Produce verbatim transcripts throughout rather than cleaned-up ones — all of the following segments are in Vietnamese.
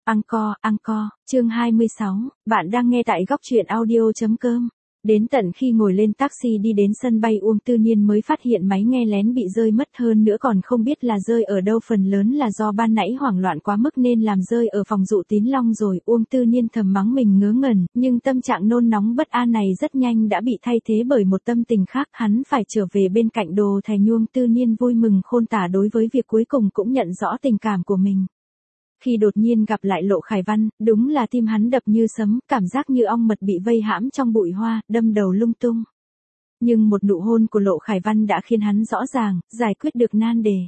Anchor, Anchor, chương hai mươi sáu, bạn đang nghe tại góc truyện audio.com. Đến tận khi ngồi lên taxi đi đến sân bay Uông Tư Nhiên mới phát hiện máy nghe lén bị rơi mất, hơn nữa còn không biết là rơi ở đâu, phần lớn là do ban nãy hoảng loạn quá mức nên làm rơi ở phòng dụ Tín Long rồi. Uông Tư Nhiên thầm mắng mình ngớ ngẩn, nhưng tâm trạng nôn nóng bất an này rất nhanh đã bị thay thế bởi một tâm tình khác, hắn phải trở về bên cạnh Đồ Thành. Uông Tư Nhiên vui mừng khôn tả đối với việc cuối cùng cũng nhận rõ tình cảm của mình. Khi đột nhiên gặp lại Lộ Khải Văn, đúng là tim hắn đập như sấm, cảm giác như ong mật bị vây hãm trong bụi hoa, đâm đầu lung tung. Nhưng một nụ hôn của Lộ Khải Văn đã khiến hắn rõ ràng, giải quyết được nan đề.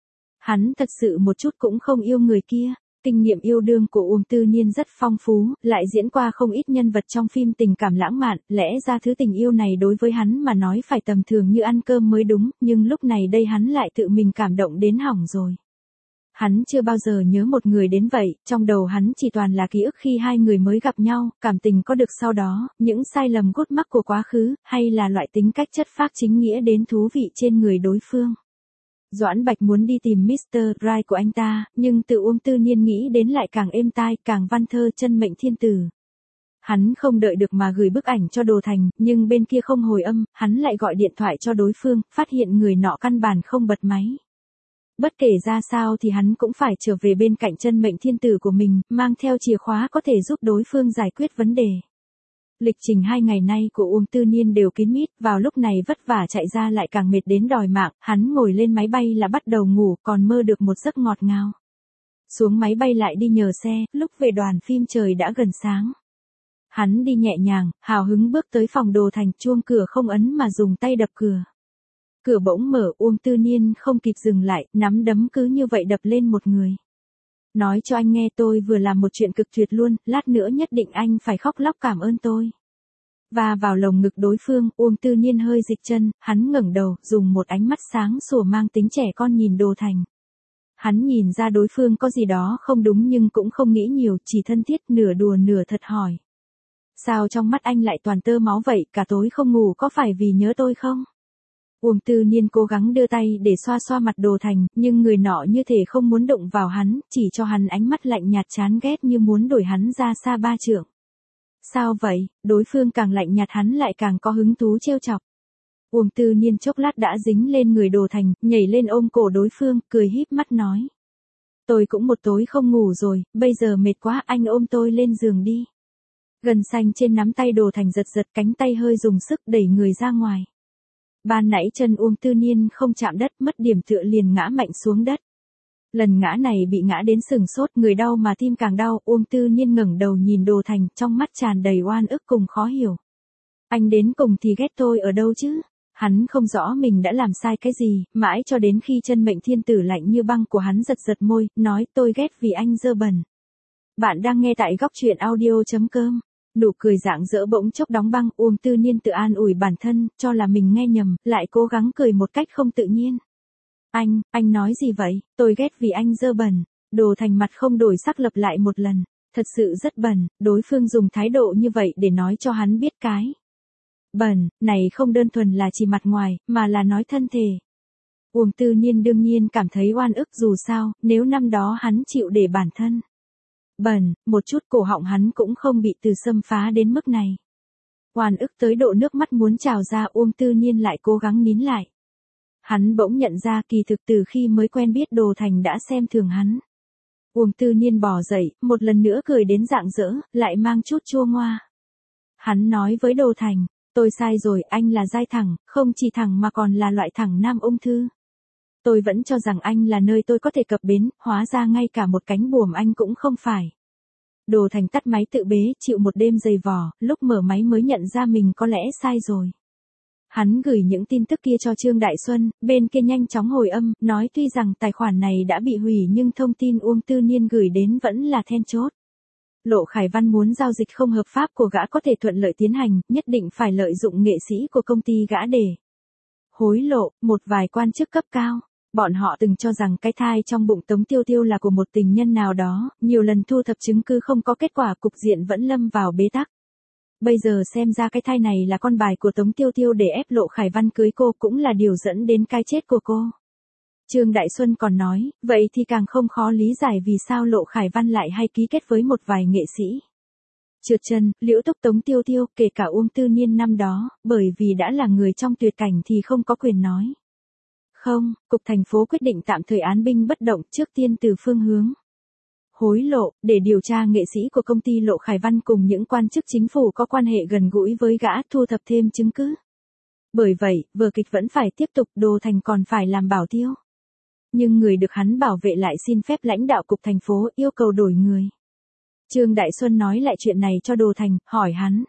Hắn thật sự một chút cũng không yêu người kia. Kinh nghiệm yêu đương của Uông Tư Nhiên rất phong phú, lại diễn qua không ít nhân vật trong phim tình cảm lãng mạn, lẽ ra thứ tình yêu này đối với hắn mà nói phải tầm thường như ăn cơm mới đúng, nhưng lúc này đây hắn lại tự mình cảm động đến hỏng rồi. Hắn chưa bao giờ nhớ một người đến vậy, trong đầu hắn chỉ toàn là ký ức khi hai người mới gặp nhau, cảm tình có được sau đó, những sai lầm gút mắc của quá khứ, hay là loại tính cách chất phác chính nghĩa đến thú vị trên người đối phương. Doãn Bạch muốn đi tìm mít tơ Right của anh ta, nhưng tự Uông Tư Nhiên nghĩ đến lại càng êm tai, càng văn thơ chân mệnh thiên tử. Hắn không đợi được mà gửi bức ảnh cho Đồ Thành, nhưng bên kia không hồi âm, hắn lại gọi điện thoại cho đối phương, phát hiện người nọ căn bản không bật máy. Bất kể ra sao thì hắn cũng phải trở về bên cạnh chân mệnh thiên tử của mình, mang theo chìa khóa có thể giúp đối phương giải quyết vấn đề. Lịch trình hai ngày nay của Uông Tư Nhiên đều kín mít, vào lúc này vất vả chạy ra lại càng mệt đến đòi mạng, hắn ngồi lên máy bay là bắt đầu ngủ, còn mơ được một giấc ngọt ngào. Xuống máy bay lại đi nhờ xe, lúc về đoàn phim trời đã gần sáng. Hắn đi nhẹ nhàng, hào hứng bước tới phòng Đồ Thành, chuông cửa không ấn mà dùng tay đập cửa. Cửa bỗng mở, Uông Tư Nhiên không kịp dừng lại, nắm đấm cứ như vậy đập lên một người. Nói cho anh nghe, tôi vừa làm một chuyện cực tuyệt luôn, lát nữa nhất định anh phải khóc lóc cảm ơn tôi. Và vào lồng ngực đối phương, Uông Tư Nhiên hơi dịch chân, hắn ngẩng đầu, dùng một ánh mắt sáng sủa mang tính trẻ con nhìn Đồ Thành. Hắn nhìn ra đối phương có gì đó không đúng nhưng cũng không nghĩ nhiều, chỉ thân thiết nửa đùa nửa thật hỏi. Sao trong mắt anh lại toàn tơ máu vậy, cả tối không ngủ có phải vì nhớ tôi không? Uông Tư Nhiên cố gắng đưa tay để xoa xoa mặt Đồ Thành, nhưng người nọ như thể không muốn đụng vào hắn, chỉ cho hắn ánh mắt lạnh nhạt chán ghét như muốn đuổi hắn ra xa ba trượng. Sao vậy? Đối phương càng lạnh nhạt hắn lại càng có hứng thú trêu chọc. Uông Tư Nhiên chốc lát đã dính lên người Đồ Thành, nhảy lên ôm cổ đối phương, cười híp mắt nói. Tôi cũng một tối không ngủ rồi, bây giờ mệt quá, anh ôm tôi lên giường đi. Gân xanh trên nắm tay Đồ Thành giật giật, cánh tay hơi dùng sức đẩy người ra ngoài. Ban nãy chân Uông Tư Nhiên không chạm đất, mất điểm tựa liền ngã mạnh xuống đất. Lần ngã này bị ngã đến sừng sốt, người đau mà tim càng đau. Uông Tư Nhiên ngẩng đầu nhìn Đồ Thành, trong mắt tràn đầy oan ức cùng khó hiểu. Anh đến cùng thì ghét tôi ở đâu chứ? Hắn không rõ mình đã làm sai cái gì, mãi cho đến khi chân mệnh thiên tử lạnh như băng của hắn giật giật môi, nói tôi ghét vì anh dơ bẩn. Bạn đang nghe tại góc truyện audio.com. Nụ cười rạng rỡ bỗng chốc đóng băng, Uông Tư Nhiên tự an ủi bản thân, cho là mình nghe nhầm, lại cố gắng cười một cách không tự nhiên. Anh, anh nói gì vậy, tôi ghét vì anh dơ bẩn. Đồ Thành mặt không đổi sắc lặp lại một lần, thật sự rất bẩn, đối phương dùng thái độ như vậy để nói cho hắn biết cái. Bẩn, này không đơn thuần là chỉ mặt ngoài, mà là nói thân thể. Uông Tư Nhiên đương nhiên cảm thấy oan ức, dù sao, nếu năm đó hắn chịu để bản thân bẩn, một chút cổ họng hắn cũng không bị từ xâm phá đến mức này. Oan ức tới độ nước mắt muốn trào ra, Uông Tư Nhiên lại cố gắng nín lại. Hắn bỗng nhận ra kỳ thực từ khi mới quen biết Đồ Thành đã xem thường hắn. Uông Tư Nhiên bò dậy, một lần nữa cười đến rạng rỡ, lại mang chút chua ngoa. Hắn nói với Đồ Thành, tôi sai rồi, anh là giai thẳng, không chỉ thẳng mà còn là loại thẳng nam ung thư. Tôi vẫn cho rằng anh là nơi tôi có thể cập bến, hóa ra ngay cả một cánh buồm anh cũng không phải. Đồ Thành tắt máy tự bế, chịu một đêm dày vò, lúc mở máy mới nhận ra mình có lẽ sai rồi. Hắn gửi những tin tức kia cho Trương Đại Xuân, bên kia nhanh chóng hồi âm, nói tuy rằng tài khoản này đã bị hủy nhưng thông tin Uông Tư Nhiên gửi đến vẫn là then chốt. Lộ Khải Văn muốn giao dịch không hợp pháp của gã có thể thuận lợi tiến hành, nhất định phải lợi dụng nghệ sĩ của công ty gã để hối lộ một vài quan chức cấp cao. Bọn họ từng cho rằng cái thai trong bụng Tống Tiêu Tiêu là của một tình nhân nào đó, nhiều lần thu thập chứng cứ không có kết quả, cục diện vẫn lâm vào bế tắc. Bây giờ xem ra cái thai này là con bài của Tống Tiêu Tiêu để ép Lộ Khải Văn cưới cô, cũng là điều dẫn đến cái chết của cô. Trương Đại Xuân còn nói, vậy thì càng không khó lý giải vì sao Lộ Khải Văn lại hay ký kết với một vài nghệ sĩ. Trượt chân, Liễu Túc, Tống Tiêu Tiêu, kể cả Uông Tư Niên năm đó, bởi vì đã là người trong tuyệt cảnh thì không có quyền nói. Không, Cục thành phố quyết định tạm thời án binh bất động, trước tiên từ phương hướng hối lộ, để điều tra nghệ sĩ của công ty Lộ Khải Văn cùng những quan chức chính phủ có quan hệ gần gũi với gã, thu thập thêm chứng cứ. Bởi vậy, vở kịch vẫn phải tiếp tục, Đồ Thành còn phải làm bảo tiêu. Nhưng người được hắn bảo vệ lại xin phép lãnh đạo Cục thành phố, yêu cầu đổi người. Trương Đại Xuân nói lại chuyện này cho Đồ Thành, hỏi hắn.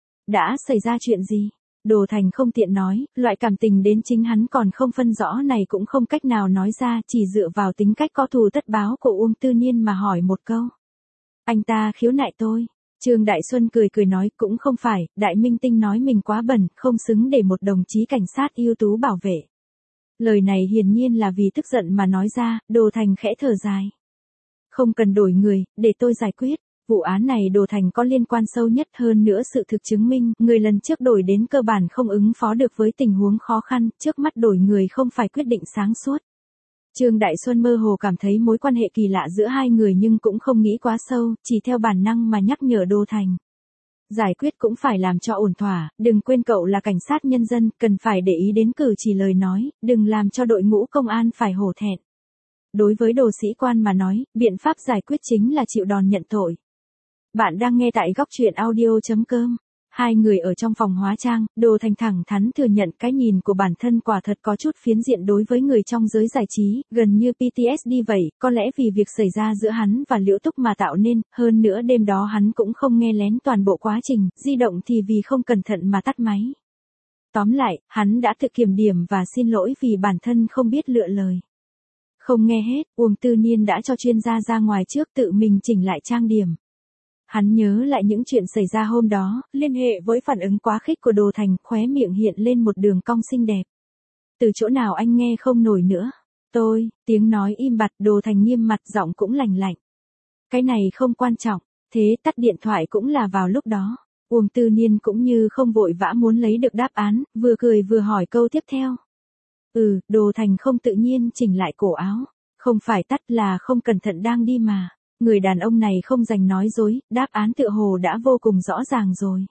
Đã xảy ra chuyện gì? Đồ Thành không tiện nói, loại cảm tình đến chính hắn còn không phân rõ này cũng không cách nào nói ra, chỉ dựa vào tính cách có thù tất báo của Uông Tư Niên mà hỏi một câu. Anh ta khiếu nại tôi. Trương Đại Xuân cười cười nói, cũng không phải, Đại Minh Tinh nói mình quá bẩn, không xứng để một đồng chí cảnh sát ưu tú bảo vệ. Lời này hiển nhiên là vì tức giận mà nói ra, Đồ Thành khẽ thở dài. Không cần đổi người, để tôi giải quyết. Vụ án này Đồ Thành có liên quan sâu nhất, hơn nữa sự thực chứng minh, người lần trước đổi đến cơ bản không ứng phó được với tình huống khó khăn, trước mắt đổi người không phải quyết định sáng suốt. Trương Đại Xuân mơ hồ cảm thấy mối quan hệ kỳ lạ giữa hai người nhưng cũng không nghĩ quá sâu, chỉ theo bản năng mà nhắc nhở Đồ Thành. Giải quyết cũng phải làm cho ổn thỏa, đừng quên cậu là cảnh sát nhân dân, cần phải để ý đến cử chỉ lời nói, đừng làm cho đội ngũ công an phải hổ thẹn. Đối với Đồ sĩ quan mà nói, biện pháp giải quyết chính là chịu đòn nhận tội. Bạn đang nghe tại góc truyện audio chấm com. Hai người ở trong phòng hóa trang, Đồ Thành thẳng thắn thừa nhận cái nhìn của bản thân quả thật có chút phiến diện đối với người trong giới giải trí, gần như pê tê ét đê vậy, có lẽ vì việc xảy ra giữa hắn và Liễu Túc mà tạo nên, hơn nữa đêm đó hắn cũng không nghe lén toàn bộ quá trình, di động thì vì không cẩn thận mà tắt máy. Tóm lại, hắn đã tự kiểm điểm và xin lỗi vì bản thân không biết lựa lời. Không nghe hết, Uông Tư Niên đã cho chuyên gia ra ngoài trước tự mình chỉnh lại trang điểm. Hắn nhớ lại những chuyện xảy ra hôm đó, liên hệ với phản ứng quá khích của Đồ Thành, khóe miệng hiện lên một đường cong xinh đẹp. Từ chỗ nào anh nghe không nổi nữa? Tôi, tiếng nói im bặt, Đồ Thành nghiêm mặt, giọng cũng lạnh lạnh. Cái này không quan trọng, thế tắt điện thoại cũng là vào lúc đó. Uông Tư Niên cũng như không vội vã muốn lấy được đáp án, vừa cười vừa hỏi câu tiếp theo. Ừ, Đồ Thành không tự nhiên chỉnh lại cổ áo. Không phải tắt là không cẩn thận đang đi mà. Người đàn ông này không dành nói dối, đáp án tựa hồ đã vô cùng rõ ràng rồi.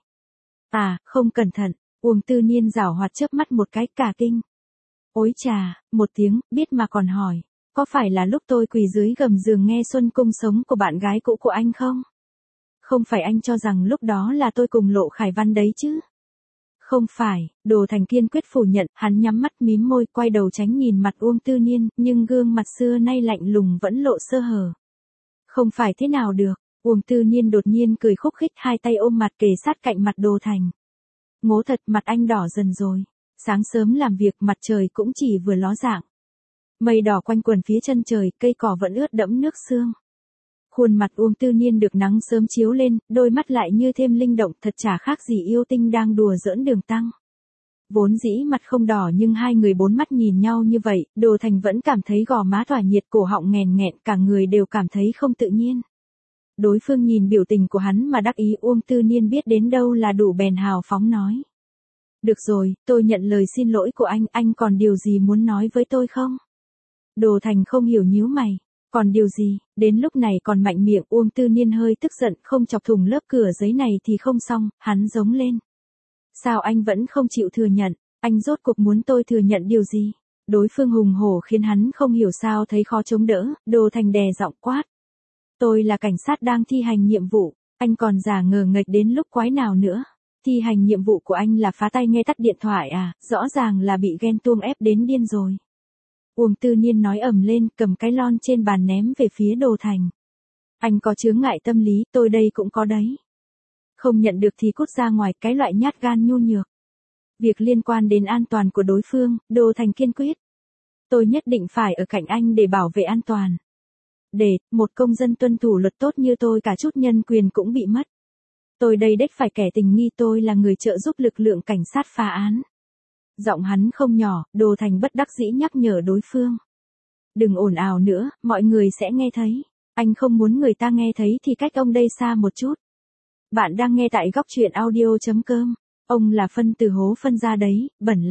À, không cẩn thận, Uông Tư Niên giảo hoạt chớp mắt một cái, cả kinh. Ôi chà, một tiếng, biết mà còn hỏi, có phải là lúc tôi quỳ dưới gầm giường nghe Xuân Cung Sống của bạn gái cũ của anh không? Không phải anh cho rằng lúc đó là tôi cùng Lộ Khải Văn đấy chứ? Không phải, Đồ Thành kiên quyết phủ nhận, hắn nhắm mắt mím môi, quay đầu tránh nhìn mặt Uông Tư Niên, nhưng gương mặt xưa nay lạnh lùng vẫn lộ sơ hở. Không phải thế nào được, Uông Tư Niên đột nhiên cười khúc khích, hai tay ôm mặt kề sát cạnh mặt Đồ Thành. Ngố thật, mặt anh đỏ dần rồi. Sáng sớm làm việc, mặt trời cũng chỉ vừa ló dạng. Mây đỏ quanh quần phía chân trời, cây cỏ vẫn ướt đẫm nước sương. Khuôn mặt Uông Tư Niên được nắng sớm chiếu lên, đôi mắt lại như thêm linh động, thật chả khác gì yêu tinh đang đùa giỡn đường tăng. Vốn dĩ mặt không đỏ nhưng hai người bốn mắt nhìn nhau như vậy, Đồ Thành vẫn cảm thấy gò má tỏa nhiệt, cổ họng nghèn nghẹn, cả người đều cảm thấy không tự nhiên. Đối phương nhìn biểu tình của hắn mà đắc ý, Uông Tư Niên biết đến đâu là đủ bèn hào phóng nói. Được rồi, tôi nhận lời xin lỗi của anh, anh còn điều gì muốn nói với tôi không? Đồ Thành không hiểu nhíu mày. Còn điều gì, đến lúc này còn mạnh miệng, Uông Tư Niên hơi tức giận, không chọc thủng lớp cửa giấy này thì không xong, hắn giống lên. Sao anh vẫn không chịu thừa nhận, anh rốt cuộc muốn tôi thừa nhận điều gì? Đối phương hùng hổ khiến hắn không hiểu sao thấy khó chống đỡ, Đồ Thành đè giọng quát. Tôi là cảnh sát đang thi hành nhiệm vụ, anh còn giả ngờ nghệch đến lúc quái nào nữa? Thi hành nhiệm vụ của anh là phá tay nghe tắt điện thoại à, rõ ràng là bị ghen tuông ép đến điên rồi. Uông Tư Niên nói ầm lên, cầm cái lon trên bàn ném về phía Đồ Thành. Anh có chướng ngại tâm lý, tôi đây cũng có đấy. Không nhận được thì cút ra ngoài, cái loại nhát gan nhu nhược. Việc liên quan đến an toàn của đối phương, Đồ Thành kiên quyết. Tôi nhất định phải ở cạnh anh để bảo vệ an toàn. Để, một công dân tuân thủ luật tốt như tôi cả chút nhân quyền cũng bị mất. Tôi đây đếch phải kẻ tình nghi, tôi là người trợ giúp lực lượng cảnh sát phá án. Giọng hắn không nhỏ, Đồ Thành bất đắc dĩ nhắc nhở đối phương. Đừng ồn ào nữa, mọi người sẽ nghe thấy. Anh không muốn người ta nghe thấy thì cách ông đây xa một chút. Bạn đang nghe tại góc truyện audio chấm com. Ông là phân từ hố phân ra đấy, bẩn lắm.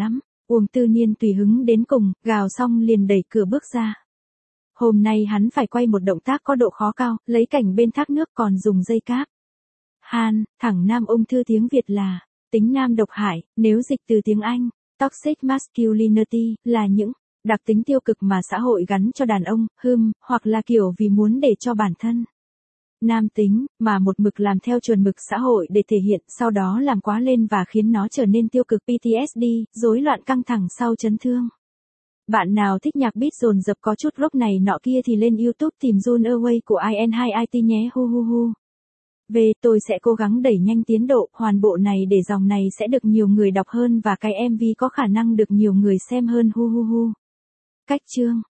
Uông Tư Nhiên tùy hứng đến cùng, gào xong liền đẩy cửa bước ra. Hôm nay hắn phải quay một động tác có độ khó cao, lấy cảnh bên thác nước còn dùng dây cáp. Han, thẳng nam ung thư tiếng Việt là, tính nam độc hại, nếu dịch từ tiếng Anh, toxic masculinity, là những đặc tính tiêu cực mà xã hội gắn cho đàn ông, hưm, hoặc là kiểu vì muốn để cho bản thân nam tính, mà một mực làm theo chuẩn mực xã hội để thể hiện, sau đó làm quá lên và khiến nó trở nên tiêu cực pê tê ét đê, rối loạn căng thẳng sau chấn thương. Bạn nào thích nhạc beat dồn dập có chút rock này nọ kia thì lên YouTube tìm June Away của i en hai i tê nhé hu hu hu. Về, tôi sẽ cố gắng đẩy nhanh tiến độ hoàn bộ này để dòng này sẽ được nhiều người đọc hơn và cái em vê có khả năng được nhiều người xem hơn hu hu hu. Cách chương